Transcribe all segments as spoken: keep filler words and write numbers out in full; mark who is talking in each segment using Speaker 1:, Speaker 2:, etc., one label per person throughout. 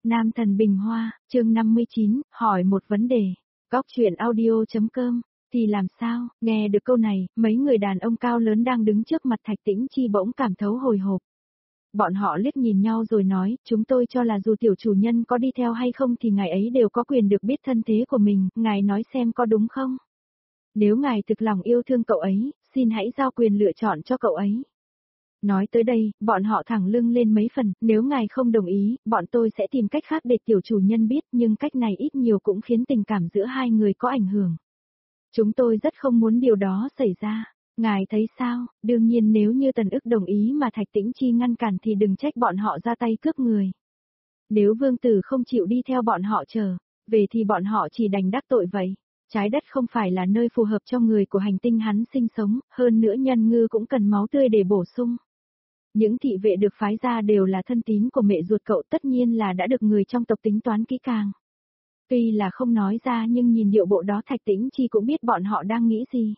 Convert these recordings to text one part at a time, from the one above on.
Speaker 1: Nam thần bình hoa, chương năm mươi chín, hỏi một vấn đề. Góc chuyện audio.com. Thì làm sao, nghe được câu này, mấy người đàn ông cao lớn đang đứng trước mặt Thạch Tĩnh Chi bỗng cảm thấu hồi hộp. Bọn họ liếc nhìn nhau rồi nói, chúng tôi cho là dù tiểu chủ nhân có đi theo hay không thì ngài ấy đều có quyền được biết thân thế của mình, ngài nói xem có đúng không? Nếu ngài thực lòng yêu thương cậu ấy, xin hãy giao quyền lựa chọn cho cậu ấy. Nói tới đây, bọn họ thẳng lưng lên mấy phần, nếu ngài không đồng ý, bọn tôi sẽ tìm cách khác để tiểu chủ nhân biết, nhưng cách này ít nhiều cũng khiến tình cảm giữa hai người có ảnh hưởng. Chúng tôi rất không muốn điều đó xảy ra. Ngài thấy sao? Đương nhiên nếu như Tần Ức đồng ý mà Thạch Tĩnh Chi ngăn cản thì đừng trách bọn họ ra tay cướp người. Nếu vương tử không chịu đi theo bọn họ trở về thì bọn họ chỉ đành đắc tội vậy. Trái đất không phải là nơi phù hợp cho người của hành tinh hắn sinh sống, hơn nữa nhân ngư cũng cần máu tươi để bổ sung. Những thị vệ được phái ra đều là thân tín của mẹ ruột cậu, tất nhiên là đã được người trong tộc tính toán kỹ càng. Tuy là không nói ra nhưng nhìn điệu bộ đó Thạch Tĩnh Chi cũng biết bọn họ đang nghĩ gì.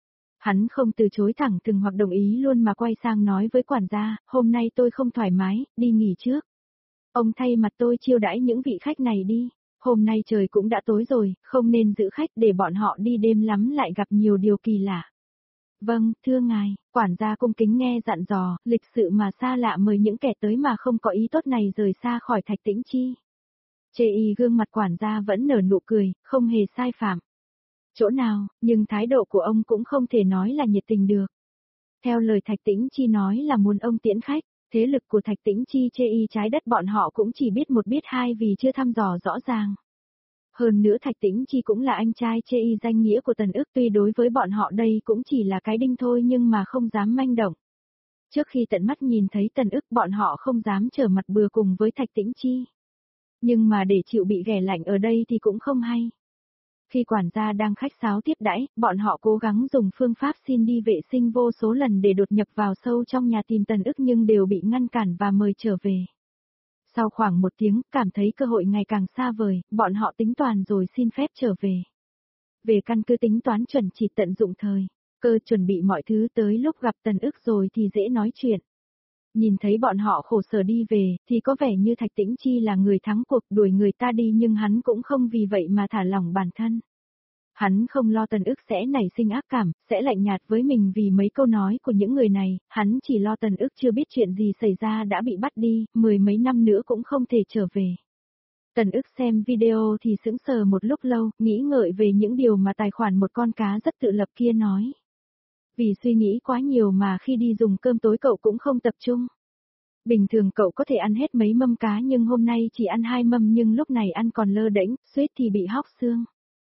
Speaker 1: Hắn không từ chối thẳng thừng hoặc đồng ý luôn mà quay sang nói với quản gia, hôm nay tôi không thoải mái, đi nghỉ trước. Ông thay mặt tôi chiêu đãi những vị khách này đi, hôm nay trời cũng đã tối rồi, không nên giữ khách để bọn họ đi đêm lắm lại gặp nhiều điều kỳ lạ. Vâng, thưa ngài, quản gia cung kính nghe dặn dò, lịch sự mà xa lạ mời những kẻ tới mà không có ý tốt này rời xa khỏi Thạch Tĩnh Chi. Chê y gương mặt quản gia vẫn nở nụ cười, không hề sai phạm. Chỗ nào, nhưng thái độ của ông cũng không thể nói là nhiệt tình được. Theo lời Thạch Tĩnh Chi nói là muốn ông tiễn khách, thế lực của Thạch Tĩnh Chi chê y trái đất bọn họ cũng chỉ biết một biết hai vì chưa thăm dò rõ ràng. Hơn nữa Thạch Tĩnh Chi cũng là anh trai chê y danh nghĩa của Tần Ức, tuy đối với bọn họ đây cũng chỉ là cái đinh thôi nhưng mà không dám manh động. Trước khi tận mắt nhìn thấy Tần Ức bọn họ không dám trở mặt bừa cùng với Thạch Tĩnh Chi. Nhưng mà để chịu bị ghẻ lạnh ở đây thì cũng không hay. Khi quản gia đang khách sáo tiếp đãi, bọn họ cố gắng dùng phương pháp xin đi vệ sinh vô số lần để đột nhập vào sâu trong nhà tìm Tần Ức nhưng đều bị ngăn cản và mời trở về. Sau khoảng một tiếng, cảm thấy cơ hội ngày càng xa vời, bọn họ tính toán rồi xin phép trở về. Về căn cứ tính toán chuẩn chỉ tận dụng thời, cơ chuẩn bị mọi thứ tới lúc gặp Tần Ức rồi thì dễ nói chuyện. Nhìn thấy bọn họ khổ sở đi về, thì có vẻ như Thạch Tĩnh Chi là người thắng cuộc đuổi người ta đi nhưng hắn cũng không vì vậy mà thả lỏng bản thân. Hắn không lo Tần Ức sẽ nảy sinh ác cảm, sẽ lạnh nhạt với mình vì mấy câu nói của những người này, hắn chỉ lo Tần Ức chưa biết chuyện gì xảy ra đã bị bắt đi, mười mấy năm nữa cũng không thể trở về. Tần Ức xem video thì sững sờ một lúc lâu, nghĩ ngợi về những điều mà tài khoản một con cá rất tự lập kia nói. Vì suy nghĩ quá nhiều mà khi đi dùng cơm tối cậu cũng không tập trung. Bình thường cậu có thể ăn hết mấy mâm cá nhưng hôm nay chỉ ăn hai mâm nhưng lúc này ăn còn lơ đễnh, suýt thì bị hóc xương.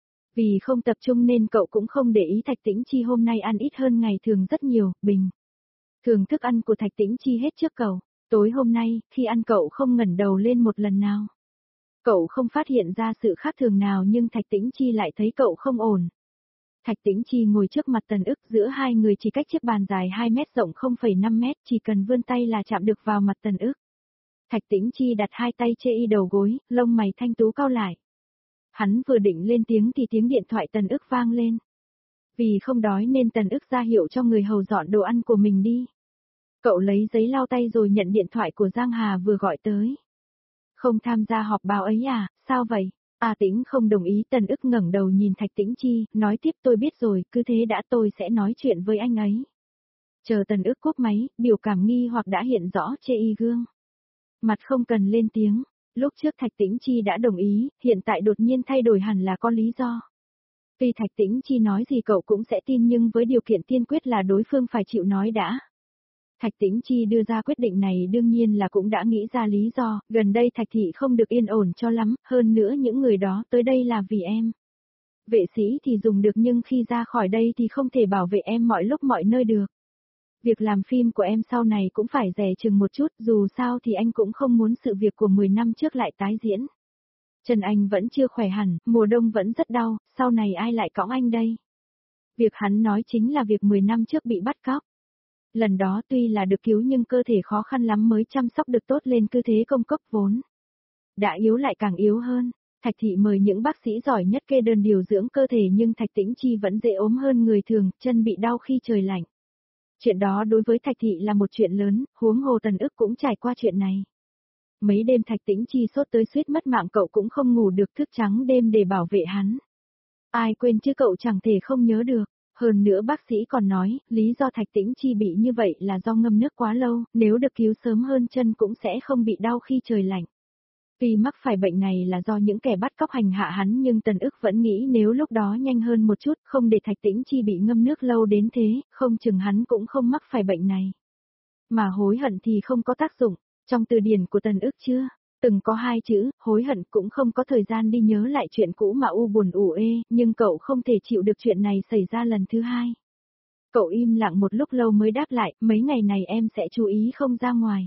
Speaker 1: Vì không tập trung nên cậu cũng không để ý Thạch Tĩnh Chi hôm nay ăn ít hơn ngày thường rất nhiều, bình. Thường thức ăn của Thạch Tĩnh Chi hết trước cậu, tối hôm nay, khi ăn cậu không ngẩng đầu lên một lần nào. Cậu không phát hiện ra sự khác thường nào nhưng Thạch Tĩnh Chi lại thấy cậu không ổn. Thạch Tĩnh Chi ngồi trước mặt Tần Ức, giữa hai người chỉ cách chiếc bàn dài hai mét rộng không phẩy năm mét, chỉ cần vươn tay là chạm được vào mặt Tần Ức. Thạch Tĩnh Chi đặt hai tay chê y đầu gối, lông mày thanh tú cau lại. Hắn vừa định lên tiếng thì tiếng điện thoại Tần Ức vang lên. Vì không đói nên Tần Ức ra hiệu cho người hầu dọn đồ ăn của mình đi. Cậu lấy giấy lau tay rồi nhận điện thoại của Giang Hà vừa gọi tới. Không tham gia họp báo ấy à, sao vậy? A Tĩnh không đồng ý. Tần Ức ngẩng đầu nhìn Thạch Tĩnh Chi, nói tiếp tôi biết rồi, cứ thế đã tôi sẽ nói chuyện với anh ấy. Chờ Tần Ức cúp máy, biểu cảm nghi hoặc đã hiện rõ chê y gương. Mặt không cần lên tiếng, lúc trước Thạch Tĩnh Chi đã đồng ý, hiện tại đột nhiên thay đổi hẳn là có lý do. Tuy Thạch Tĩnh Chi nói gì cậu cũng sẽ tin nhưng với điều kiện tiên quyết là đối phương phải chịu nói đã. Thạch Tĩnh Chi đưa ra quyết định này đương nhiên là cũng đã nghĩ ra lý do, gần đây Thạch Thị không được yên ổn cho lắm, hơn nữa những người đó tới đây là vì em. Vệ sĩ thì dùng được nhưng khi ra khỏi đây thì không thể bảo vệ em mọi lúc mọi nơi được. Việc làm phim của em sau này cũng phải dè chừng một chút, dù sao thì anh cũng không muốn sự việc của mười năm trước lại tái diễn. Chân anh vẫn chưa khỏe hẳn, mùa đông vẫn rất đau, sau này ai lại cõng anh đây? Việc hắn nói chính là việc mười năm trước bị bắt cóc. Lần đó tuy là được cứu nhưng cơ thể khó khăn lắm mới chăm sóc được tốt lên cứ thế công cốc vốn. Đã yếu lại càng yếu hơn, Thạch Thị mời những bác sĩ giỏi nhất kê đơn điều dưỡng cơ thể nhưng Thạch Tĩnh Chi vẫn dễ ốm hơn người thường, chân bị đau khi trời lạnh. Chuyện đó đối với Thạch Thị là một chuyện lớn, huống hồ Tần Ức cũng trải qua chuyện này. mấy đêm Thạch Tĩnh Chi sốt tới suýt mất mạng cậu cũng không ngủ được, thức trắng đêm để bảo vệ hắn. Ai quên chứ cậu chẳng thể không nhớ được. Hơn nữa bác sĩ còn nói, lý do Thạch Tĩnh Chi bị như vậy là do ngâm nước quá lâu, nếu được cứu sớm hơn chân cũng sẽ không bị đau khi trời lạnh. Tuy mắc phải bệnh này là do những kẻ bắt cóc hành hạ hắn, nhưng Tần Ức vẫn nghĩ nếu lúc đó nhanh hơn một chút, không để Thạch Tĩnh Chi bị ngâm nước lâu đến thế, không chừng hắn cũng không mắc phải bệnh này. Mà hối hận thì không có tác dụng, trong từ điển của Tần Ức chưa từng có hai chữ, hối hận, cũng không có thời gian đi nhớ lại chuyện cũ mà u buồn ủ ê, nhưng cậu không thể chịu được chuyện này xảy ra lần thứ hai. Cậu im lặng một lúc lâu mới đáp lại, mấy ngày này em sẽ chú ý không ra ngoài.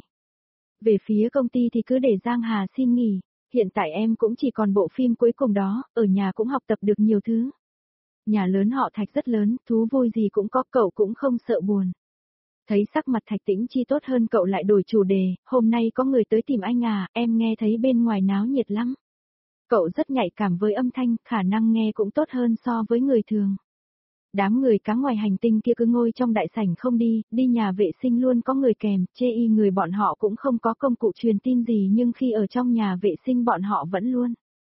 Speaker 1: Về phía công ty thì cứ để Giang Hà xin nghỉ, hiện tại em cũng chỉ còn bộ phim cuối cùng đó, ở nhà cũng học tập được nhiều thứ. Nhà lớn họ Thạch rất lớn, thú vui gì cũng có, cậu cũng không sợ buồn. Thấy sắc mặt Thạch Tĩnh Chi tốt hơn cậu lại đổi chủ đề, hôm nay có người tới tìm anh à, em nghe thấy bên ngoài náo nhiệt lắm. Cậu rất nhạy cảm với âm thanh, khả năng nghe cũng tốt hơn so với người thường. Đám người cá ngoài hành tinh kia cứ ngồi trong đại sảnh không đi, đi nhà vệ sinh luôn có người kèm, chê y người bọn họ cũng không có công cụ truyền tin gì, nhưng khi ở trong nhà vệ sinh bọn họ vẫn luôn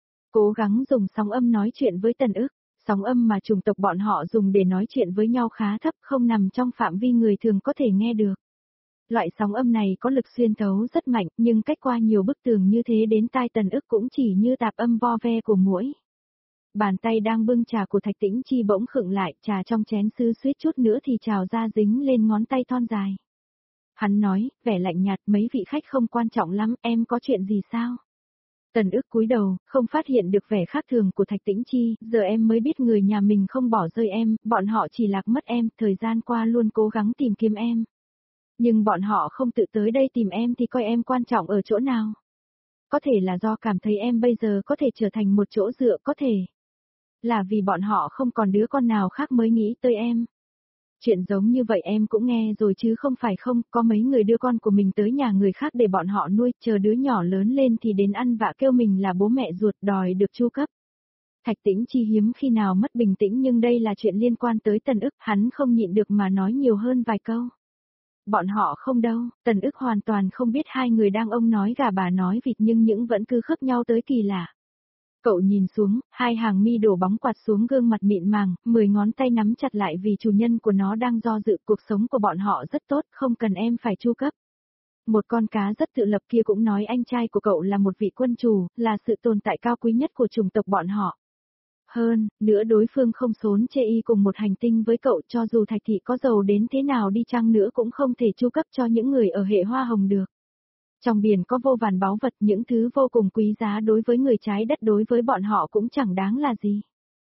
Speaker 1: cố gắng dùng sóng âm nói chuyện với Tần Ức. Sóng âm mà chủng tộc bọn họ dùng để nói chuyện với nhau khá thấp, không nằm trong phạm vi người thường có thể nghe được. Loại sóng âm này có lực xuyên thấu rất mạnh, nhưng cách qua nhiều bức tường như thế đến tai Tần Ức cũng chỉ như tạp âm vo ve của muỗi. Bàn tay đang bưng trà của Thạch Tĩnh Chi bỗng khựng lại, trà trong chén sứ suýt chút nữa thì trào ra dính lên ngón tay thon dài. Hắn nói, vẻ lạnh nhạt, mấy vị khách không quan trọng lắm, em có chuyện gì sao? Tần Ức cúi đầu, không phát hiện được vẻ khác thường của Thạch Tĩnh Chi, giờ em mới biết người nhà mình không bỏ rơi em, bọn họ chỉ lạc mất em, thời gian qua luôn cố gắng tìm kiếm em. Nhưng bọn họ không tự tới đây tìm em thì coi em quan trọng ở chỗ nào? Có thể là do cảm thấy em bây giờ có thể trở thành một chỗ dựa, có thể là vì bọn họ không còn đứa con nào khác mới nghĩ tới em. Chuyện giống như vậy em cũng nghe rồi chứ không phải không, có mấy người đưa con của mình tới nhà người khác để bọn họ nuôi, chờ đứa nhỏ lớn lên thì đến ăn vạ kêu mình là bố mẹ ruột đòi được chu cấp. Thạch Tĩnh Chi hiếm khi nào mất bình tĩnh, nhưng đây là chuyện liên quan tới Tần Ức, hắn không nhịn được mà nói nhiều hơn vài câu. Bọn họ không đâu, Tần Ức hoàn toàn không biết hai người đang ông nói gà bà nói vịt, nhưng những vẫn cứ khớp nhau tới kỳ lạ. Cậu nhìn xuống, hai hàng mi đổ bóng quạt xuống gương mặt mịn màng, mười ngón tay nắm chặt lại vì chủ nhân của nó đang do dự, cuộc sống của bọn họ rất tốt, không cần em phải chu cấp. Một con cá rất tự lập kia cũng nói anh trai của cậu là một vị quân chủ, là sự tồn tại cao quý nhất của chủng tộc bọn họ. Hơn, nữa đối phương không xốn chê y cùng một hành tinh với cậu, cho dù Thạch Thị có giàu đến thế nào đi chăng nữa cũng không thể chu cấp cho những người ở hệ hoa hồng được. Trong biển có vô vàn báu vật, những thứ vô cùng quý giá đối với người trái đất, đối với bọn họ cũng chẳng đáng là gì.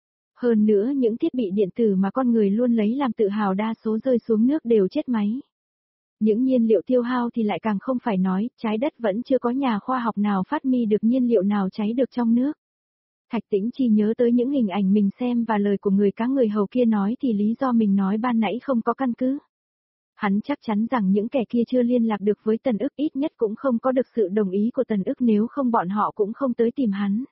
Speaker 1: Hơn nữa những thiết bị điện tử mà con người luôn lấy làm tự hào đa số rơi xuống nước đều chết máy. Những nhiên liệu tiêu hao thì lại càng không phải nói, trái đất vẫn chưa có nhà khoa học nào phát minh được nhiên liệu nào cháy được trong nước. Thạch Tĩnh Chi nhớ tới những hình ảnh mình xem và lời của người cá người hầu kia nói thì lý do mình nói ban nãy không có căn cứ. Hắn chắc chắn rằng những kẻ kia chưa liên lạc được với Tần Ức, ít nhất cũng không có được sự đồng ý của Tần Ức, nếu không bọn họ cũng không tới tìm hắn.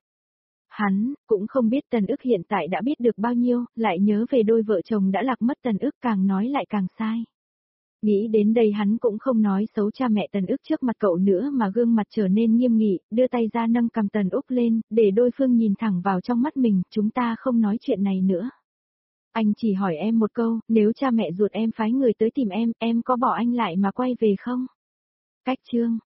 Speaker 1: Hắn cũng không biết Tần Ức hiện tại đã biết được bao nhiêu, lại nhớ về đôi vợ chồng đã lạc mất Tần Ức, càng nói lại càng sai. Nghĩ đến đây hắn cũng không nói xấu cha mẹ Tần Ức trước mặt cậu nữa mà gương mặt trở nên nghiêm nghị, đưa tay ra nâng cầm Tần Ức lên, để đối phương nhìn thẳng vào trong mắt mình, chúng ta không nói chuyện này nữa. Anh chỉ hỏi em một câu, nếu cha mẹ ruột em phái người tới tìm em, em có bỏ anh lại mà quay về không? Cách chương